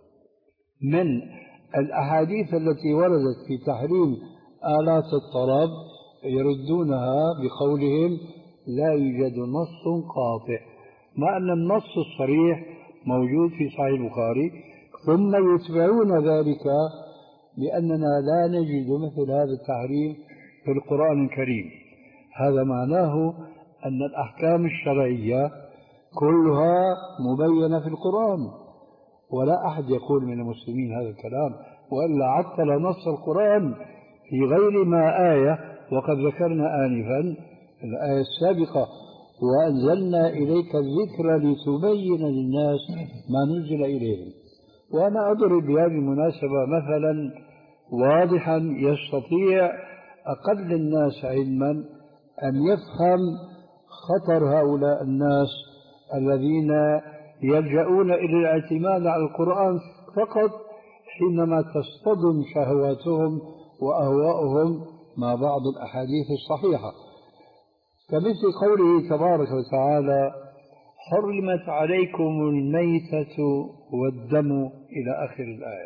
من الأحاديث التي وردت في تحريم آلات الطرب يردونها بقولهم لا يوجد نص قاطع، مع أن النص الصريح موجود في صحيح البخاري، ثم يتبعون ذلك بأننا لا نجد مثل هذا التحريم في القرآن الكريم. هذا معناه أن الأحكام الشرعية كلها مبينة في القرآن، ولا أحد يقول من المسلمين هذا الكلام، وإلا عطل نص القرآن في غير ما آية. وقد ذكرنا آنفا الآية السابقة وأنزلنا إليك الذكر لتبين للناس ما نزل إليهم. وأنا أضرب بهذه المناسبة مثلا واضحا يستطيع أقل الناس علما أن يفهم خطر هؤلاء الناس الذين يلجؤون إلى الاعتماد على القرآن فقط حينما تصطدم شهواتهم وأهواؤهم مع بعض الأحاديث الصحيحة، كمثل قوله تبارك وتعالى حرمت عليكم الميتة والدم إلى آخر الآية.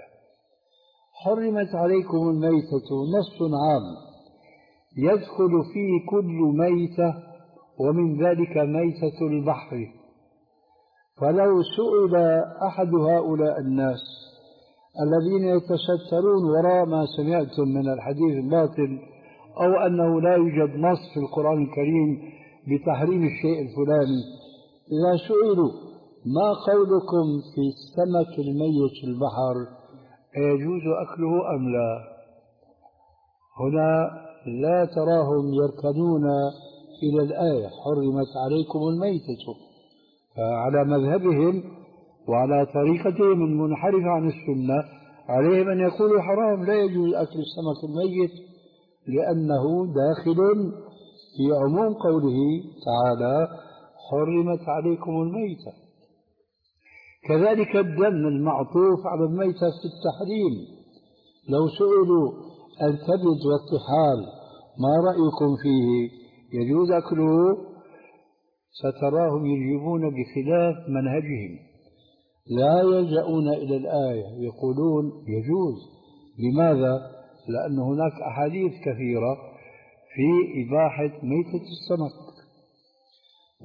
حرمت عليكم الميتة نص عام يدخل فيه كل ميتة، ومن ذلك ميتة البحر. فلو سئل أحد هؤلاء الناس الذين يتسترون وراء ما سمعتم من الحديث الباطل أو أنه لا يوجد نص في القرآن الكريم بتحريم الشيء الفلاني، إذا سئلوا ما قولكم في السمك الميت في البحر أيجوز أكله أم لا؟ هنا لا تراهم يركنون إلى الآية حرمت عليكم الميتة، فعلى مذهبهم وعلى طريقتهم المنحرفة عن السنة عليهم أن يقولوا حرام لا يجوز أكل السمك الميت، لأنه داخل في عموم قوله تعالى حرمت عليكم الميتة. كذلك الدم المعطوف على الميتة في التحريم، لو سئلوا الكبد والطحال ما رأيكم فيه يجوز أكله، ستراهم يجيبون بخلاف منهجهم، لا يلجؤون إلى الآية، يقولون يجوز. لماذا؟ لأن هناك أحاديث كثيرة في إباحة ميتة السمك،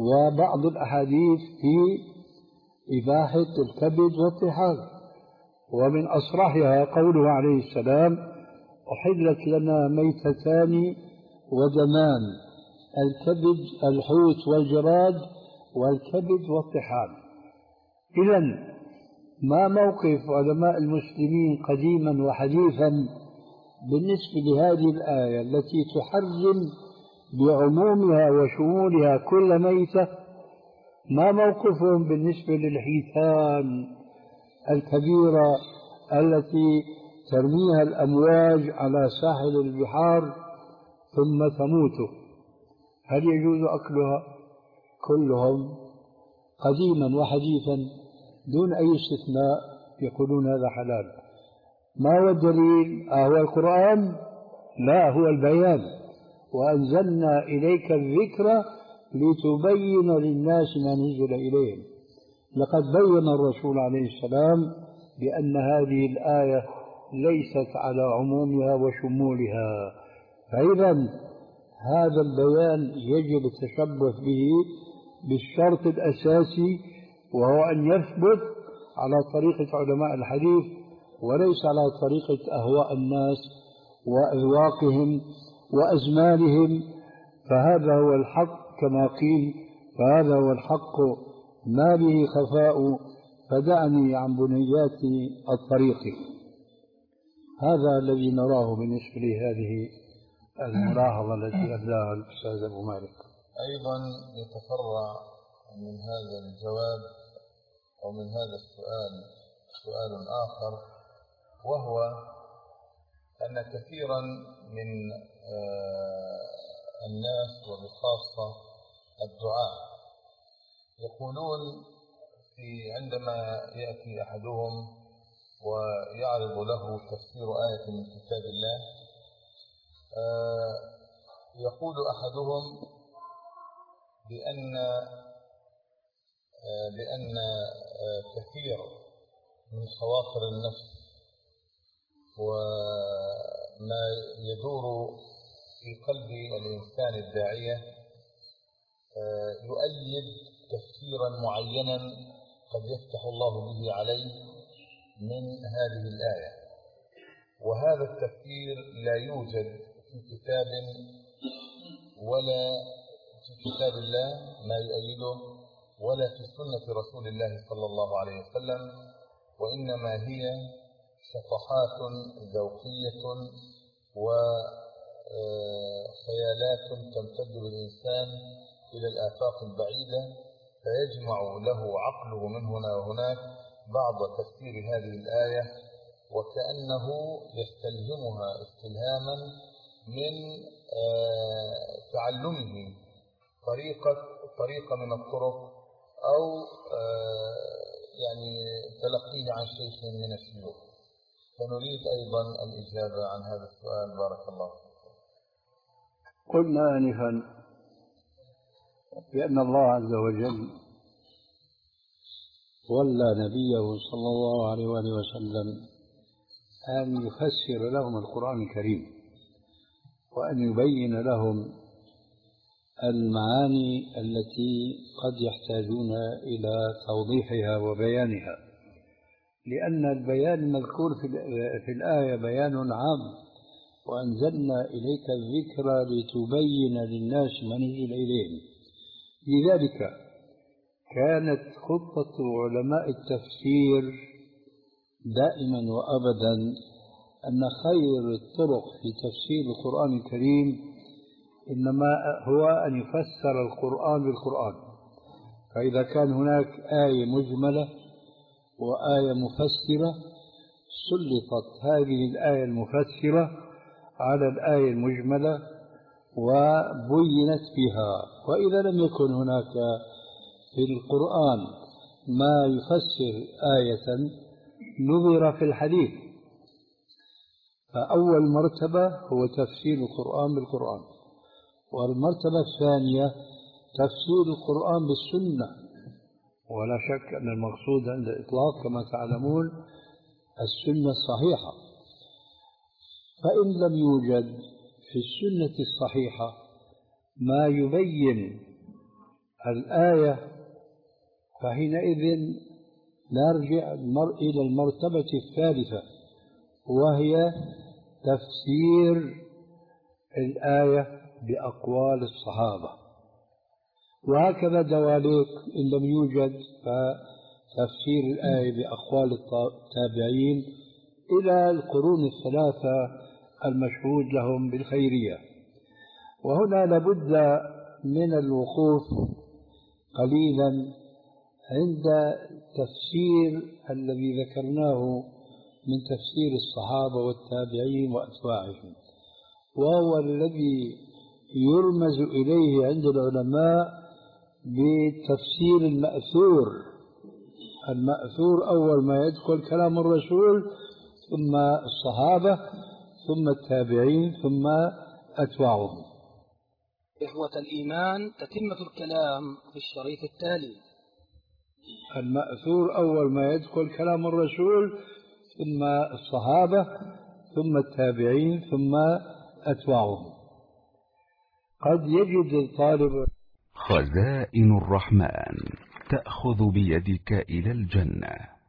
وبعض الأحاديث في إباحة الكبد والطحال، ومن أصرحها قوله عليه السلام: أحلت لنا ميتتان ودمان، الكبد الحوت والجراد، والكبد والطحال. إذن ما موقف علماء المسلمين قديما وحديثا بالنسبة لهذه الآية التي تحرم بعمومها وشمولها كل ميتة؟ ما موقفهم بالنسبة للحيتان الكبيرة التي ترميها الأمواج على ساحل البحار ثم تموت؟ هل يجوز أكلها؟ كلهم قديما وحديثا دون أي استثناء يقولون هذا حلال. ما هو الدليل؟ أهو القرآن؟ لا، هو البيان. وأنزلنا إليك الذكر لتبين للناس ما نزل إليهم. لقد بين الرسول عليه السلام بأن هذه الآية ليست على عمومها وشمولها، فإذا هذا البيان يجب التشبث به بالشرط الأساسي، وهو أن يثبت على طريقة علماء الحديث وليس على طريقة أهواء الناس وأذواقهم وأزمانهم. فهذا هو الحق كما قيل، فهذا هو الحق ما به خفاء، فدعني عن بنيات الطريق. هذا الذي نراه بالنسبة لهذه الملاحظة التي أبداها الأستاذ أبو مالك. أيضا يتفرع من هذا الجواب أو من هذا السؤال سؤال آخر، وهو أن كثيرا من الناس وبخاصة الدعاء يقولون في عندما يأتي أحدهم ويعرض له تفسير آية من كتاب الله، يقول أحدهم بأن بأن كثير من خواطر النفس وما يدور في قلب الإنسان الداعية يؤيد تفسيرا معينا قد يفتح الله به عليه من هذه الآية، وهذا التفسير لا يوجد في كتاب ولا في كتاب الله ما يؤيده ولا في سنة رسول الله صلى الله عليه وسلم، وإنما هي شطحات ذوقية وخيالات تمتد بالإنسان إلى الآفاق البعيدة، فيجمع له عقله من هنا وهناك بعض تفسير هذه الآية وكأنه يستلهمها استلهاما من تعلمه طريقة طريقة من الطرق أو يعني تلقيه عن شيخ من الشيوخ. فنريد أيضا الإجابة عن هذا السؤال، بارك الله فيكم. قلنا آنفا بأن الله عز وجل ولى نبيه صلى الله عليه وآله وسلم أن يفسر لهم القرآن الكريم وأن يبين لهم المعاني التي قد يحتاجون إلى توضيحها وبيانها، لأن البيان المذكور في الآية بيان عام: وأنزلنا إليك الذكر لتبين للناس ما نزل إليهم. لذلك كانت خطة علماء التفسير دائما وأبدا أن خير الطرق في تفسير القرآن الكريم إنما هو أن يفسر القرآن بالقرآن. فإذا كان هناك آية مجملة وآية مفسرة سلطت هذه الآية المفسرة على الآية المجملة وبينت بها. وإذا لم يكن هناك في القرآن ما يفسر آية نظر في الحديث. فأول مرتبة هو تفسير القرآن بالقرآن، والمرتبة الثانية تفسير القرآن بالسنة. ولا شك أن المقصود عند الإطلاق كما تعلمون السنة الصحيحة. فإن لم يوجد في السنة الصحيحة ما يبين الآية فحينئذ نرجع المر... إلى المرتبة الثالثة، وهي تفسير الآية بأقوال الصحابة. وهكذا دواليك إن لم يوجد فتفسير الآية بأقوال التابعين إلى القرون الثلاثة المشهود لهم بالخيرية. وهنا لابد من الوقوف قليلا عند تفسير الذي ذكرناه من تفسير الصحابة والتابعين وأتباعهم، وهو الذي يرمز إليه عند العلماء بتفسير المأثور. المأثور أول ما يدخل كلام الرسول، ثم الصحابة، ثم التابعين، ثم أتباعهم. إخوة الإيمان، تتمة الكلام في الشريط التالي. المأثور أول ما يدخل كلام الرسول، ثم الصحابة، ثم التابعين، ثم أتباعهم. قد يجد الطالب خزائن الرحمن تأخذ بيدك إلى الجنة.